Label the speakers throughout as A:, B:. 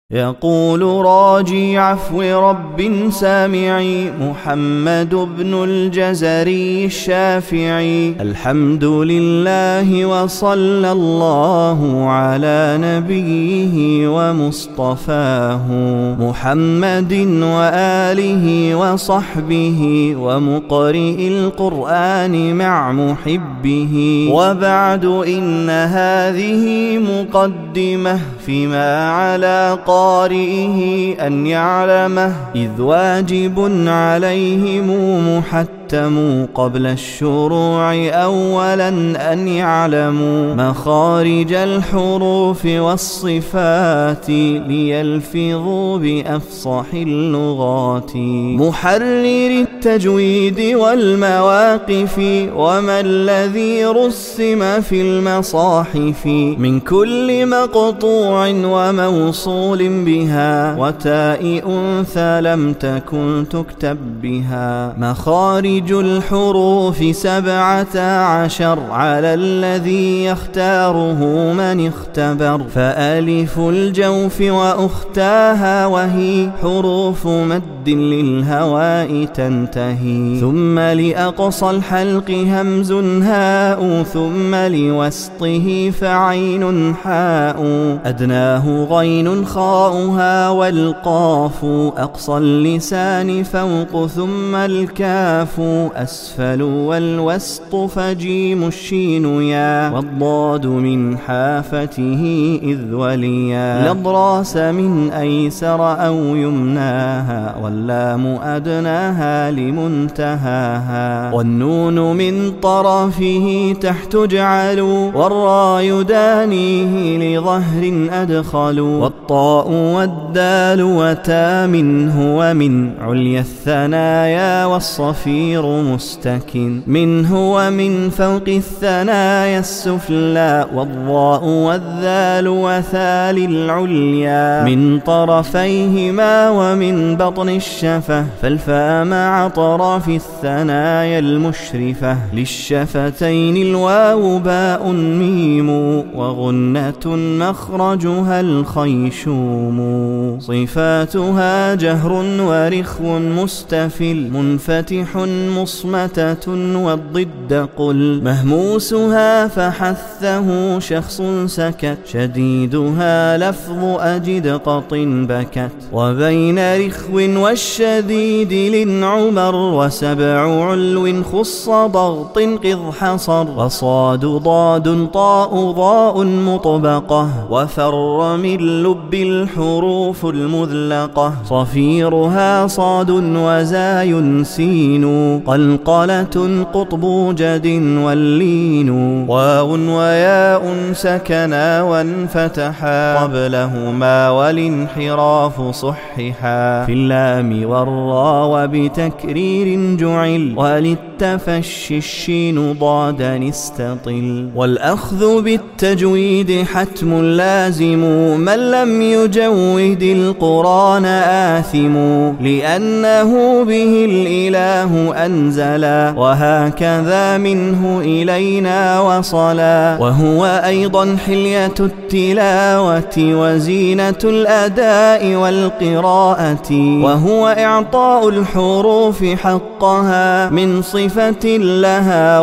A: يقول راجي عفو رب سامعي محمد بن الجزري الشافعي: الحمد لله وصلى الله على نبيه ومصطفاه محمد وآله وصحبه ومقرئ القرآن مع محبه. وبعد، إن هذه مقدمة فيما على قارئه أن يعلمه، إذ واجب عليهم محتم قبل الشروع أولا أن يعلموا مخارج الحروف والصفات ليلفظوا بأفصح اللغات. محرر التجويد والمواقف وما الذي رسم في المصاحف من كل مقطوع وموصول بها وتاء أنثى لم تكن تكتب بها. مخارج الحروف 17 على الذي يختاره من اختبر، فألف الجوف وأختاها وهي حروف مد للهواء تنتهي. ثم لأقصى الحلق همز هاء، ثم لوسطه فعين حاء، أدناه غين خاؤها والقاف، أقصى اللسان فوق ثم الكاف، أسفل والوسط فجيم الشين يا، والضاد من حافته إذ وليا. الأضراس من أيسر أو يمناها، واللام أدناها لمنتهاها، والنون من طرفه تحت جعل، والراء يدانيه لظهر أدخل، والطاء والدال وتا منه، ومن عليا الثنايا والصفير مستكن، منه ومن فوق الثنايا السفلى، والضاء والذال وثال العليا من طرفيهما ومن بطن الشفة، فالفاء مع طرف الثنايا المشرفة، للشفتين الواو باء ميم، وغنة مخرجها الخيشوم. صفاتها جهر ورخو مستفل منفتح مصمتة، والضد قل مهموسها فحثه شخص سكت، شديدها لفظ أجد قط بكت. وبين رخو والشديد للعمر، وسبع علو خص ضغط قذ حصر، وصاد ضاد طاء ضاء مطبقة، وفر من لب الحروف المذلقة، صفيرها صاد وزاي سين، قلقلة قطب جد واللين، واو وياء سكنا وانفتحا قبلهما، والانحراف صححا في اللام والراء وبتكرير جعل، وللتفشي الشين ضادا استطل. والأخذ بالتجويد حتم لازم، من لم يجود القرآن آثم، لأنه به الإله أنزلا، وهكذا منه إلينا وصلا. وهو أيضا حلية التلاوة وزينة الأداء والقراءة، وهو إعطاء الحروف حقها من صفة لها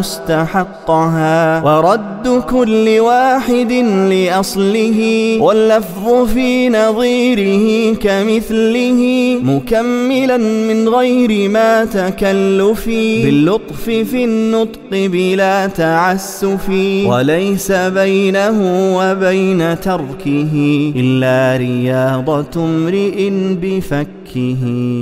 A: ومستحقها، ورد كل واحد لأصله، واللفظ في نظيره كمثله، مكملا من غير ما تكلف، باللطف في النطق بلا تعسف، وليس بينه وبين تركه إلا رياضة امرئ بفكه.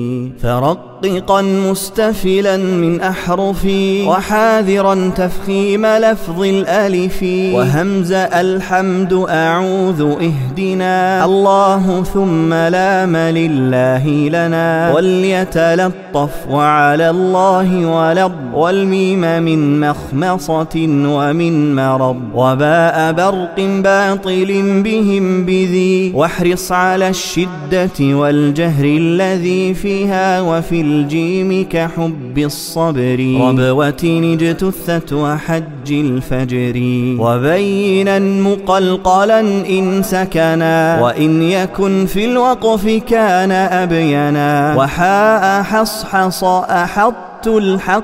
A: فرققا مستفلا من أحرفي، وحاذرا تفخيم لفظ الألف، وهمز الحمد أعوذ اهدنا، الله ثم لام لله لنا، وليتلطف وعلى الله ولض، والميم من مخمصة ومن مرض، وباء برق باطل بهم بذي، واحرص على الشدة والجهر الذي فيها وفي الجيم كحب الصبر ربوة اجتثت وحج الفجر وبينا مقلقلا إن سكنا وإن يكن في الوقف كان أبينا وحاء حصحص أحط الحق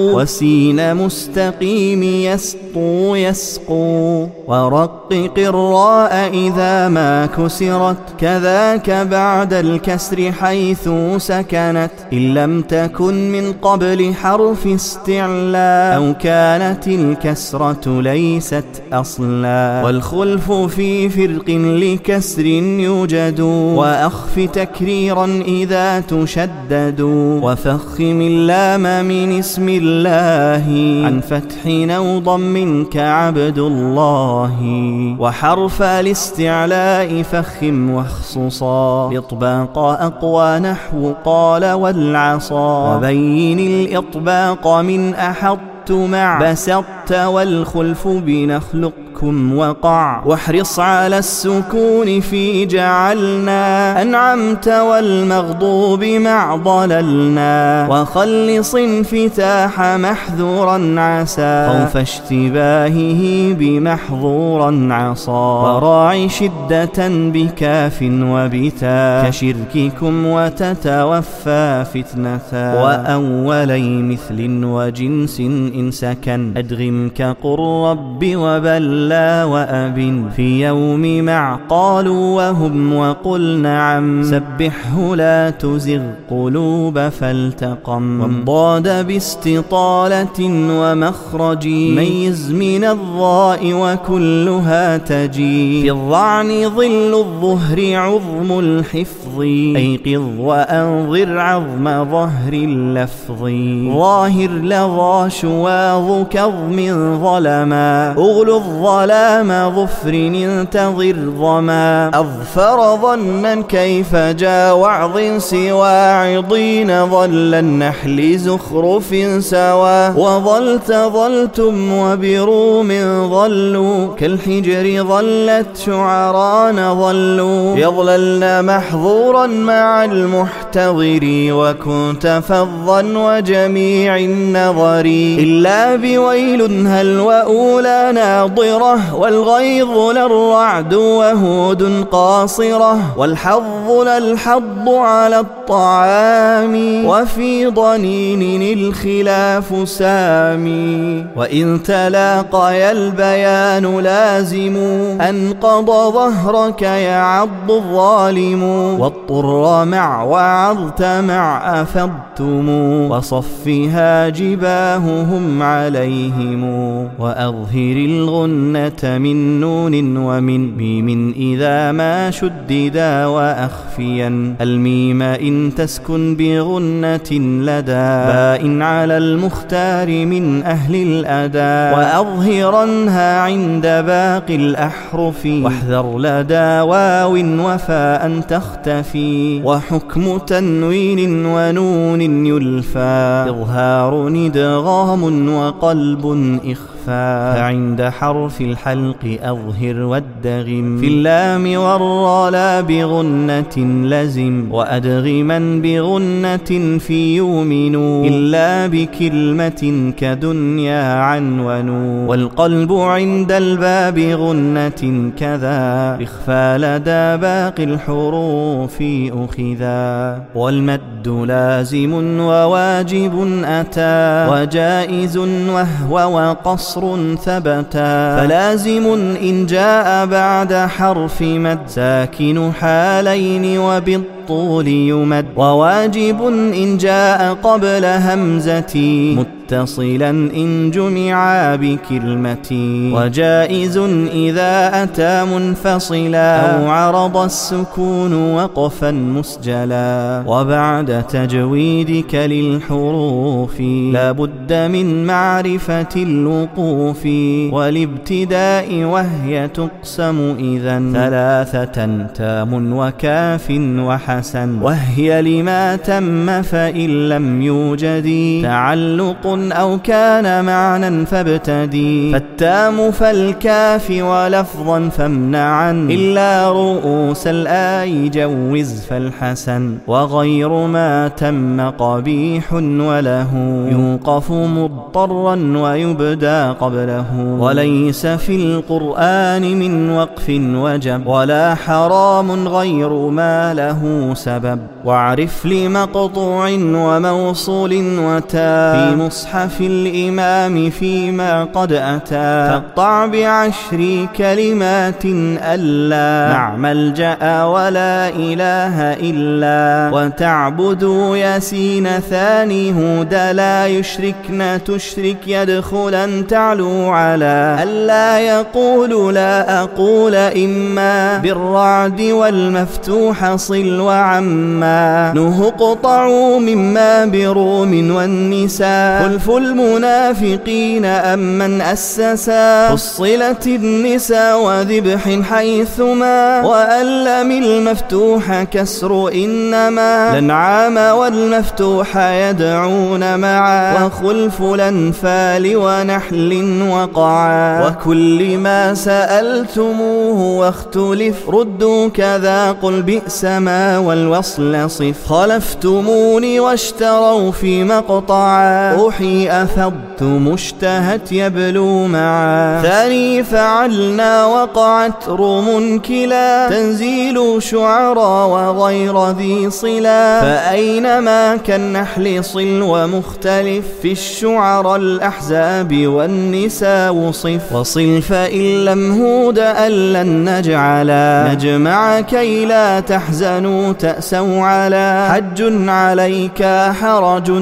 A: وسين مستقيم يسطو يسقو ورقق الراء إذا ما كسرت كذاك بعد الكسر حيث سكنت إن لم تكن من قبل حرف استعلاء أو كانت الكسرة ليست أصلا والخلف في فرق لكسر يوجد وأخف تكريرا إذا تشدد وفخم اللام من اسم الله عن فتح أو ضم كعبد الله وحرف الاستعلاء فخم واخصصا الإطباق أقوى نحو قال والعصا وبين الإطباق من أحط مع بسطت والخلف بنخلقكم وقع واحرص على السكون في جعلنا أنعمت والمغضوب مع ضللنا وخلص انفتاح محذورا عسى خوف اشتباهه بمحظورا عصى وراعي شدة بكاف وبتا كشرككم وتتوفى فتنة وأولي مثل وجنس إن سكن أدغم كقل رب وبلى وأب في يوم مع قالوا وهم وقل نعم سبحه لا تزغ قلوب فالتقم وانضاد باستطالة ومخرج ميز من الضاء وكلها تجي في الضعن ظل الظهر عظم الحفظ أيقظ وأنظر عظم ظهر اللفظ ظاهر لظى شواظ كظم ظلما أغل الظلام ظفر انتظر ظما أظفر ظنا كيف جا وعظ سوى عضين ظل النحل زخرف سوا وظلت ظلتم وبروم ظلوا كالحجر ظلت شعران ظلوا يظللن محظورا مع المحتضر وكنت فظا وجميع النظر إلا بويل هل وأولى ناضرة والغيظ للرعد وهود قاصرة والحظ للحظ على الطعام وفي ضنين الخلاف سامي وإن تلاقي البيان لازم أنقض ظهرك يعض الظالم واضطر مع وعظت مع أفضتم وصفها جباههم عليهم وأظهر الغنة من نون ومن ميم إذا ما شددا وأخفيا الميم إن تسكن بغنة لدى باء على المختار من أهل الأداء وأظهرنها عند باقي الأحرف واحذر لدى واو وفاء تختفي وحكم تنوين ونون يلفى إظهار إدغام وقلب إخفاء فعند حرف الحلق أظهر والدغم في اللام والراء لا بغنة لزم وأدغما بغنة في يؤمن إلا بكلمة كدنيا عنون والقلب عند الباب غنة كذا إخفى لدى باقي الحروف أخذا والمد لازم وواجب أتى وجائز وهو وقصر ثبتا فلازم إن جاء بعد حرف مد ساكن حالين وبالطول يمد وواجب إن جاء قبل همزة متصلا إن جمعا بكلمة وجائز إذا أتى منفصلا أو عرض السكون وقفا مسجلا وبعد تجويدك للحروف لا بد من معرفة الوقوف والابتداء وهي تقسم إذن ثلاثة تام وكاف وحسن وهي لما تم فإن لم يوجد تعلق أو كان معنى فابتدي، فالتام فالكاف ولفظا فامنعا، إلا رؤوس الآي جوز فالحسن، وغير ما تم قبيح وله يوقف مضطرا ويبدى قبله، وليس في القرآن من وقف وجب، ولا حرام غير ما له سبب، واعرف لمقطوع وموصول وتا في مصحف الإمام فيما قد أتى، فاقطع ب10 كلمات ألا مع ملجأ ولا إله إلا، وتعبدوا ياسين ثاني هود لا يشركن تشرك يدخلا تعلو على، ألا يقول لا أقول إما بالرعد والمفتوح صل وعما، نه اقطعوا مما بروم والنساء، خلف المنافقين أمن أسسا، فصلت النساء وذبح حيثما، وألم المفتوح كسر إنما، الأنعام والمفتوح يدعون معا، وخلف الأنفال ونحل وقعا، وكل ما سألتموه واختلف ردوا كذا قل بئس ما والوصل صف، خلفتموني واشتروا في مقطعا، أوحي أفضتم اشتهت يبلو معا، ثاني فعلنا وقعت روم كلا، تنزيل شعرا وغير ذي صلا، فأينما كالنحل صل ومختلف، في الشعر الأحزاب والنساء وصف، وصل فإن لم هود ألن نجعلا، نجمع كي لا تحزنوا تأسوا على، حج عليك حرج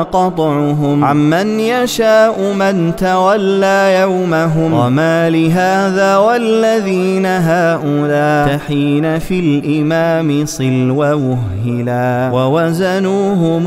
A: وقطعهم عمن يشاء من تولى يومهم، وما لهذا والذين هؤلاء تحين في الإمام صل ووهلا، ووزنوهم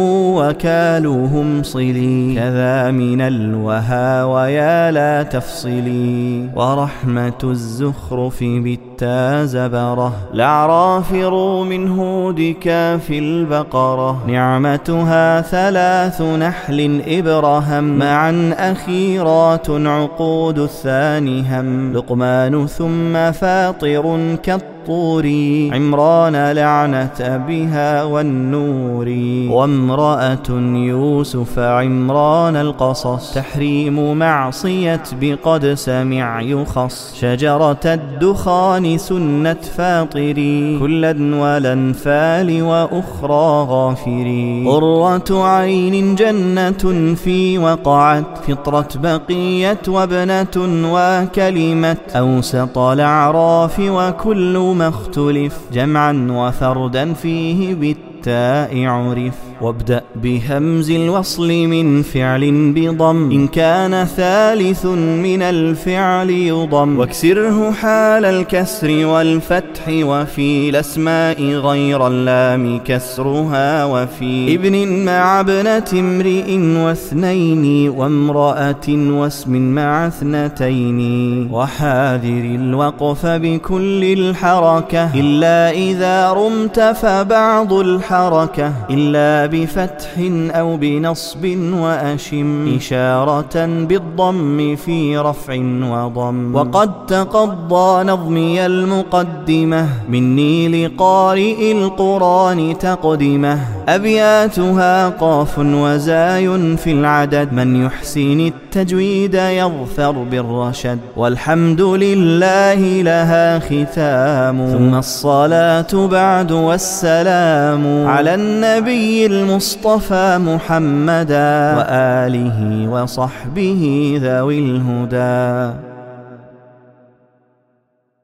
A: وكالوهم صلي، كذا من الوها ويا لا تفصلي، ورحمة الزخرف بالتا زبرة، الأعراف روم هود كاف البقرة، نعمتها 3 نحل إبرهم، معا أخيرات عقود الثاني هم، لقمان ثم فاطر كالطور، عمران لعنة أبيها والنور، وامرأة يوسف عمران القصص، تحريم معصية بقد سمع يخص، شجرة الدخان سنة فاطري، كلا والأنفال وأخرى غافري، قرة عين جنة في وقعت، فطرة بقية وابنة وكلمة، أوسط الأعراف وكل ما اختلف، جمعا وفردا فيه بالتاء عرف، وابدأ بهمز الوصل من فعل بضم، إن كان ثالث من الفعل يضم، واكسره حال الكسر والفتح، وفي الأسماء غير اللام كسرها، وفي ابن مع ابنة امرئ واثنين، وامرأة واسم مع 2، وحاذر الوقف بكل الحركة، إلا إذا رمت فبعض الحركة، إلا بفتح أو بنصب وأشم، إشارة بالضم في رفع وضم، وقد تقضى نظمي المقدمة، مني لقارئ القرآن تقدمه، أبياتها قاف وزاي في العدد، من يحسن التجويد يظفر بالرشد، والحمد لله لها ختام، ثم الصلاة بعد والسلام على النبي المصطفى محمدا، وآله وصحبه ذوي الهدى.